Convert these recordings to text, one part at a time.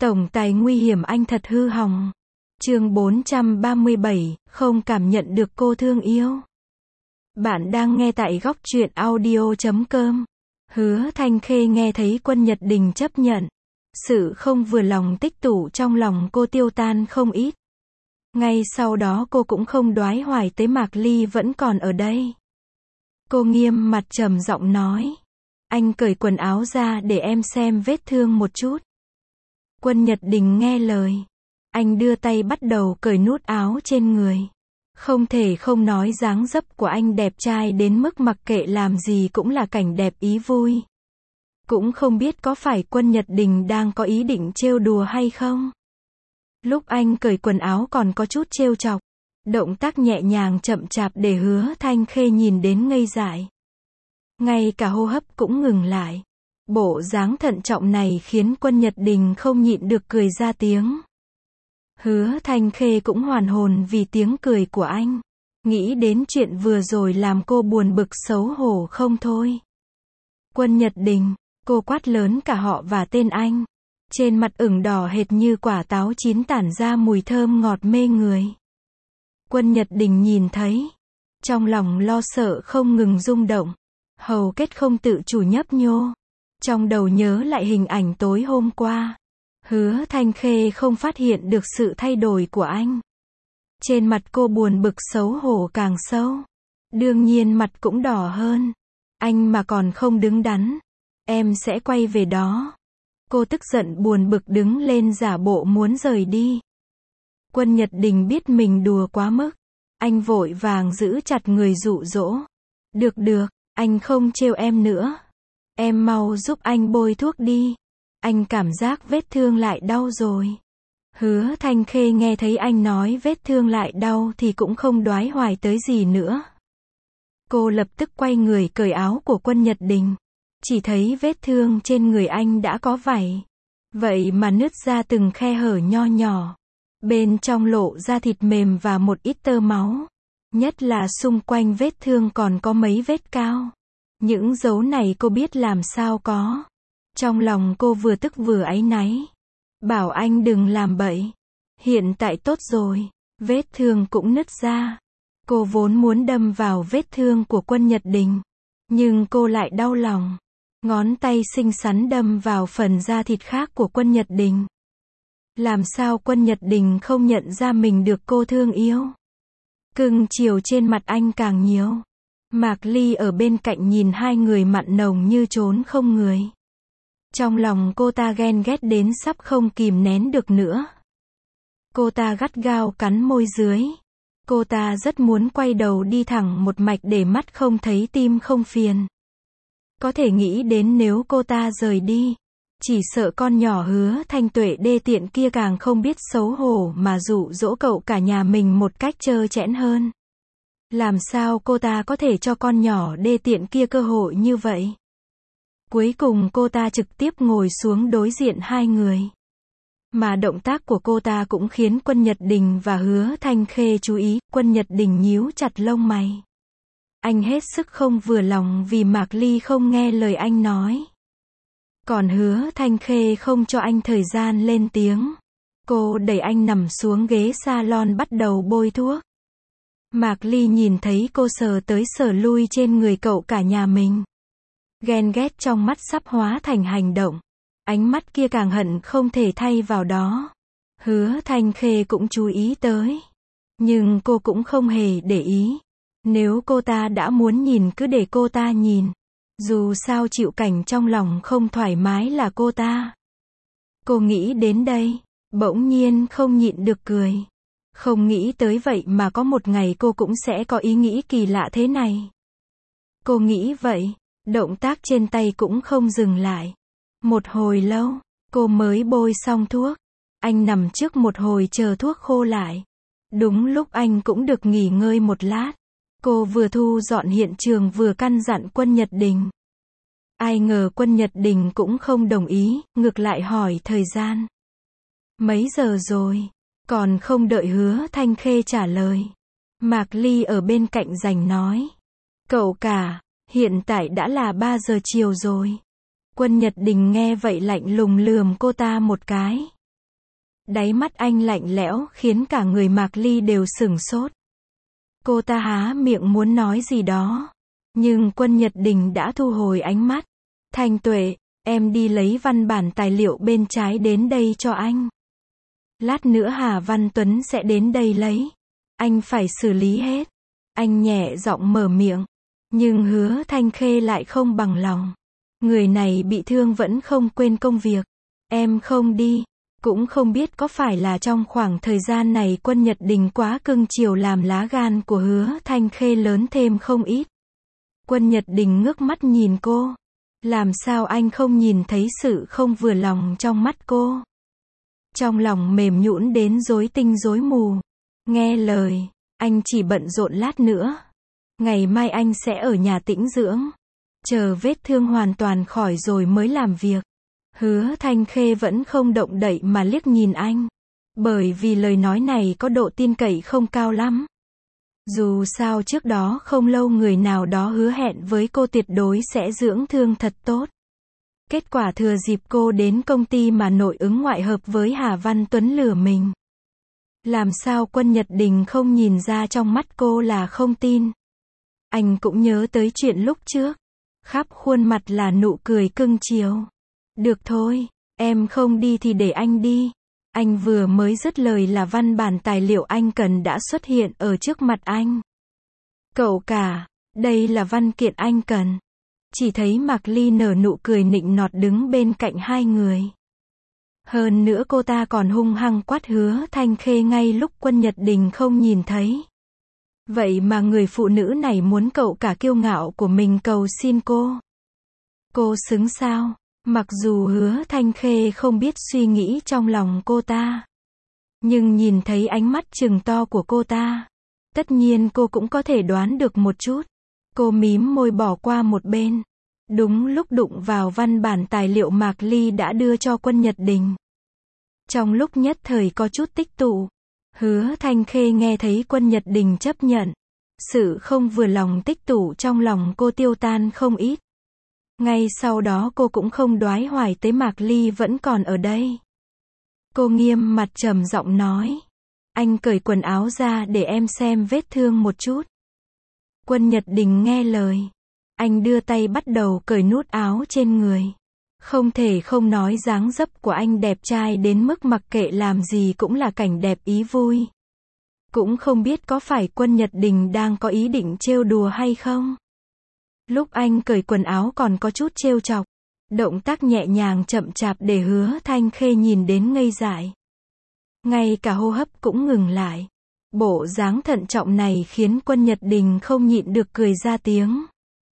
Tổng tài nguy hiểm anh thật hư hỏng. Chương 437, không cảm nhận được cô thương yêu. Bạn đang nghe tại góc truyện audio.com. Hứa Thanh Khê nghe thấy Quân Nhật Đình chấp nhận. Sự không vừa lòng tích tụ trong lòng cô tiêu tan không ít. Ngay sau đó cô cũng không đoái hoài tới Mạc Ly vẫn còn ở đây. Cô nghiêm mặt trầm giọng nói. Anh cởi quần áo ra để em xem vết thương một chút. Quân Nhật Đình nghe lời. Anh đưa tay bắt đầu cởi nút áo trên người. Không thể không nói dáng dấp của anh đẹp trai đến mức mặc kệ làm gì cũng là cảnh đẹp ý vui. Cũng không biết có phải Quân Nhật Đình đang có ý định trêu đùa hay không. Lúc anh cởi quần áo còn có chút trêu chọc. Động tác nhẹ nhàng chậm chạp để Hứa Thanh Khê nhìn đến ngây dại. Ngay cả hô hấp cũng ngừng lại. Bộ dáng thận trọng này khiến Quân Nhật Đình không nhịn được cười ra tiếng. Hứa Thanh Khê cũng hoàn hồn vì tiếng cười của anh. Nghĩ đến chuyện vừa rồi làm cô buồn bực xấu hổ không thôi. Quân Nhật Đình, cô quát lớn cả họ và tên anh. Trên mặt ửng đỏ hệt như quả táo chín tản ra mùi thơm ngọt mê người. Quân Nhật Đình nhìn thấy. Trong lòng lo sợ không ngừng rung động. Hầu kết không tự chủ nhấp nhô. Trong đầu nhớ lại hình ảnh tối hôm qua. Hứa Thanh Khê không phát hiện được sự thay đổi của anh. Trên mặt cô buồn bực xấu hổ càng sâu. Đương nhiên mặt cũng đỏ hơn. Anh mà còn không đứng đắn. Em sẽ quay về đó. Cô tức giận buồn bực đứng lên giả bộ muốn rời đi. Quân Nhật Đình biết mình đùa quá mức. Anh vội vàng giữ chặt người dụ dỗ. Được, anh không trêu em nữa. Em mau giúp anh bôi thuốc đi. Anh cảm giác vết thương lại đau rồi. Hứa Thanh Khê nghe thấy anh nói vết thương lại đau thì cũng không đoái hoài tới gì nữa. Cô lập tức quay người cởi áo của Quân Nhật Đình. Chỉ thấy vết thương trên người anh đã có vảy. Vậy mà nứt ra từng khe hở nho nhỏ. Bên trong lộ ra thịt mềm và một ít tơ máu. Nhất là xung quanh vết thương còn có mấy vết cao. Những dấu này cô biết làm sao có. Trong lòng cô vừa tức vừa áy náy. Bảo anh đừng làm bậy. Hiện tại tốt rồi. Vết thương cũng nứt ra. Cô vốn muốn đâm vào vết thương của Quân Nhật Đình. Nhưng cô lại đau lòng. Ngón tay xinh xắn đâm vào phần da thịt khác của Quân Nhật Đình. Làm sao Quân Nhật Đình không nhận ra mình được cô thương yêu. Cưng chiều trên mặt anh càng nhiều. Mạc Ly ở bên cạnh nhìn hai người mặn nồng như trốn không người. Trong lòng cô ta ghen ghét đến sắp không kìm nén được nữa. Cô ta gắt gao cắn môi dưới. Cô ta rất muốn quay đầu đi thẳng một mạch để mắt không thấy tim không phiền. Có thể nghĩ đến nếu cô ta rời đi. Chỉ sợ con nhỏ Hứa Thanh Tuệ đê tiện kia càng không biết xấu hổ mà dụ dỗ cậu cả nhà mình một cách trơ trẽn hơn. Làm sao cô ta có thể cho con nhỏ đê tiện kia cơ hội như vậy? Cuối cùng cô ta trực tiếp ngồi xuống đối diện hai người. Mà động tác của cô ta cũng khiến Quân Nhật Đình và Hứa Thanh Khê chú ý. Quân Nhật Đình nhíu chặt lông mày. Anh hết sức không vừa lòng vì Mạc Ly không nghe lời anh nói. Còn Hứa Thanh Khê không cho anh thời gian lên tiếng. Cô đẩy anh nằm xuống ghế salon bắt đầu bôi thuốc. Mạc Ly nhìn thấy cô sờ tới sờ lui trên người cậu cả nhà mình. Ghen ghét trong mắt sắp hóa thành hành động. Ánh mắt kia càng hận không thể thay vào đó. Hứa Thanh Khê cũng chú ý tới. Nhưng cô cũng không hề để ý. Nếu cô ta đã muốn nhìn cứ để cô ta nhìn. Dù sao chịu cảnh trong lòng không thoải mái là cô ta. Cô nghĩ đến đây. Bỗng nhiên không nhịn được cười. Không nghĩ tới vậy mà có một ngày cô cũng sẽ có ý nghĩ kỳ lạ thế này. Cô nghĩ vậy. Động tác trên tay cũng không dừng lại. Một hồi lâu, cô mới bôi xong thuốc. Anh nằm trước một hồi chờ thuốc khô lại. Đúng lúc anh cũng được nghỉ ngơi một lát. Cô vừa thu dọn hiện trường vừa căn dặn Quân Nhật Đình. Ai ngờ Quân Nhật Đình cũng không đồng ý, ngược lại hỏi thời gian. Mấy giờ rồi? Còn không đợi Hứa Thanh Khê trả lời. Mạc Ly ở bên cạnh rành nói. Cậu cả, hiện tại đã là 3 giờ chiều rồi. Quân Nhật Đình nghe vậy lạnh lùng lườm cô ta một cái. Đáy mắt anh lạnh lẽo khiến cả người Mạc Ly đều sửng sốt. Cô ta há miệng muốn nói gì đó. Nhưng Quân Nhật Đình đã thu hồi ánh mắt. Thanh Tuệ, em đi lấy văn bản tài liệu bên trái đến đây cho anh. Lát nữa Hà Văn Tuấn sẽ đến đây lấy. Anh phải xử lý hết. Anh nhẹ giọng mở miệng. Nhưng Hứa Thanh Khê lại không bằng lòng. Người này bị thương vẫn không quên công việc. Em không đi. Cũng không biết có phải là trong khoảng thời gian này Quân Nhật Đình quá cưng chiều làm lá gan của Hứa Thanh Khê lớn thêm không ít. Quân Nhật Đình ngước mắt nhìn cô. Làm sao anh không nhìn thấy sự không vừa lòng trong mắt cô? Trong lòng mềm nhũn đến rối tinh rối mù. Nghe lời, anh chỉ bận rộn lát nữa. Ngày mai anh sẽ ở nhà tĩnh dưỡng. Chờ vết thương hoàn toàn khỏi rồi mới làm việc. Hứa Thanh Khê vẫn không động đậy mà liếc nhìn anh. Bởi vì lời nói này có độ tin cậy không cao lắm. Dù sao trước đó không lâu người nào đó hứa hẹn với cô tuyệt đối sẽ dưỡng thương thật tốt. Kết quả thừa dịp cô đến công ty mà nội ứng ngoại hợp với Hà Văn Tuấn lừa mình. Làm sao Quân Nhật Đình không nhìn ra trong mắt cô là không tin. Anh cũng nhớ tới chuyện lúc trước. Khắp khuôn mặt là nụ cười cưng chiều. Được thôi, em không đi thì để anh đi. Anh vừa mới dứt lời là văn bản tài liệu anh cần đã xuất hiện ở trước mặt anh. Cậu cả, đây là văn kiện anh cần. Chỉ thấy Mạc Ly nở nụ cười nịnh nọt đứng bên cạnh hai người. Hơn nữa cô ta còn hung hăng quát Hứa Thanh Khê ngay lúc Quân Nhật Đình không nhìn thấy. Vậy mà người phụ nữ này muốn cậu cả kiêu ngạo của mình cầu xin cô. Cô xứng sao? Mặc dù Hứa Thanh Khê không biết suy nghĩ trong lòng cô ta. Nhưng nhìn thấy ánh mắt trừng to của cô ta. Tất nhiên cô cũng có thể đoán được một chút. Cô mím môi bỏ qua một bên. Đúng lúc đụng vào văn bản tài liệu Mạc Ly đã đưa cho Quân Nhật Đình. Trong lúc nhất thời có chút tích tụ. Hứa Thanh Khê nghe thấy Quân Nhật Đình chấp nhận. Sự không vừa lòng tích tụ trong lòng cô tiêu tan không ít. Ngay sau đó cô cũng không đoái hoài tới Mạc Ly vẫn còn ở đây. Cô nghiêm mặt trầm giọng nói. Anh cởi quần áo ra để em xem vết thương một chút. Quân Nhật Đình nghe lời. Anh đưa tay bắt đầu cởi nút áo trên người. Không thể không nói dáng dấp của anh đẹp trai đến mức mặc kệ làm gì cũng là cảnh đẹp ý vui. Cũng không biết có phải Quân Nhật Đình đang có ý định trêu đùa hay không. Lúc anh cởi quần áo còn có chút trêu chọc. Động tác nhẹ nhàng chậm chạp để Hứa Thanh Khê nhìn đến ngây dại. Ngay cả hô hấp cũng ngừng lại. Bộ dáng thận trọng này khiến Quân Nhật Đình không nhịn được cười ra tiếng.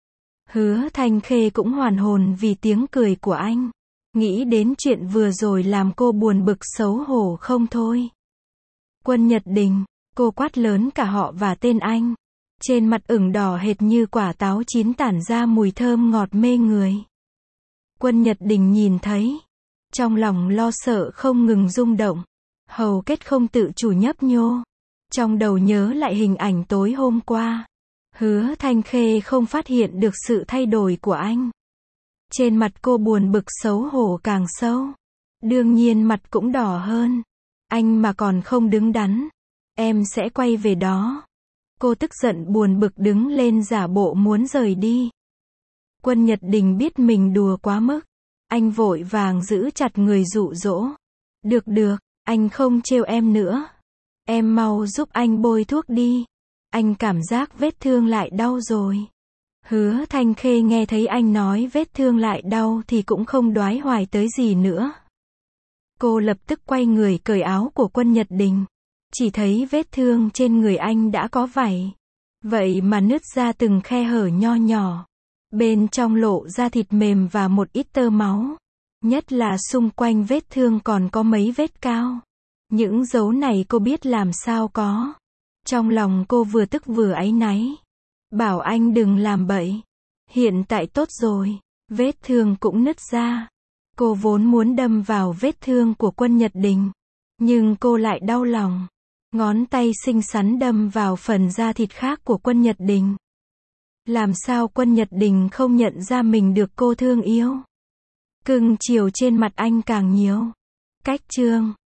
Hứa Thanh Khê cũng hoàn hồn vì tiếng cười của anh. Nghĩ đến chuyện vừa rồi làm cô buồn bực xấu hổ không thôi. Quân Nhật Đình, cô quát lớn cả họ và tên anh. Trên mặt ửng đỏ hệt như quả táo chín tản ra mùi thơm ngọt mê người. Quân Nhật Đình nhìn thấy. Trong lòng lo sợ không ngừng rung động. Hầu kết không tự chủ nhấp nhô. Trong đầu nhớ lại hình ảnh tối hôm qua. Hứa Thanh Khê không phát hiện được sự thay đổi của anh. Trên mặt cô buồn bực xấu hổ càng sâu. Đương nhiên mặt cũng đỏ hơn. Anh mà còn không đứng đắn. Em sẽ quay về đó. Cô tức giận buồn bực đứng lên giả bộ muốn rời đi. Quân Nhật Đình biết mình đùa quá mức. Anh vội vàng giữ chặt người dụ dỗ. Được, anh không trêu em nữa. Em mau giúp anh bôi thuốc đi. Anh cảm giác vết thương lại đau rồi. Hứa Thanh Khê nghe thấy anh nói vết thương lại đau thì cũng không đoái hoài tới gì nữa. Cô lập tức quay người cởi áo của Quân Nhật Đình. Chỉ thấy vết thương trên người anh đã có vảy. Vậy mà nứt ra từng khe hở nho nhỏ. Bên trong lộ ra thịt mềm và một ít tơ máu. Nhất là xung quanh vết thương còn có mấy vết cao. Những dấu này cô biết làm sao có. Trong lòng cô vừa tức vừa áy náy. Bảo anh đừng làm bậy. Hiện tại tốt rồi. Vết thương cũng nứt ra. Cô vốn muốn đâm vào vết thương của Quân Nhật Đình. Nhưng cô lại đau lòng. Ngón tay xinh xắn đâm vào phần da thịt khác của Quân Nhật Đình. Làm sao Quân Nhật Đình không nhận ra mình được cô thương yêu. Cưng chiều trên mặt anh càng nhiều. Cách chương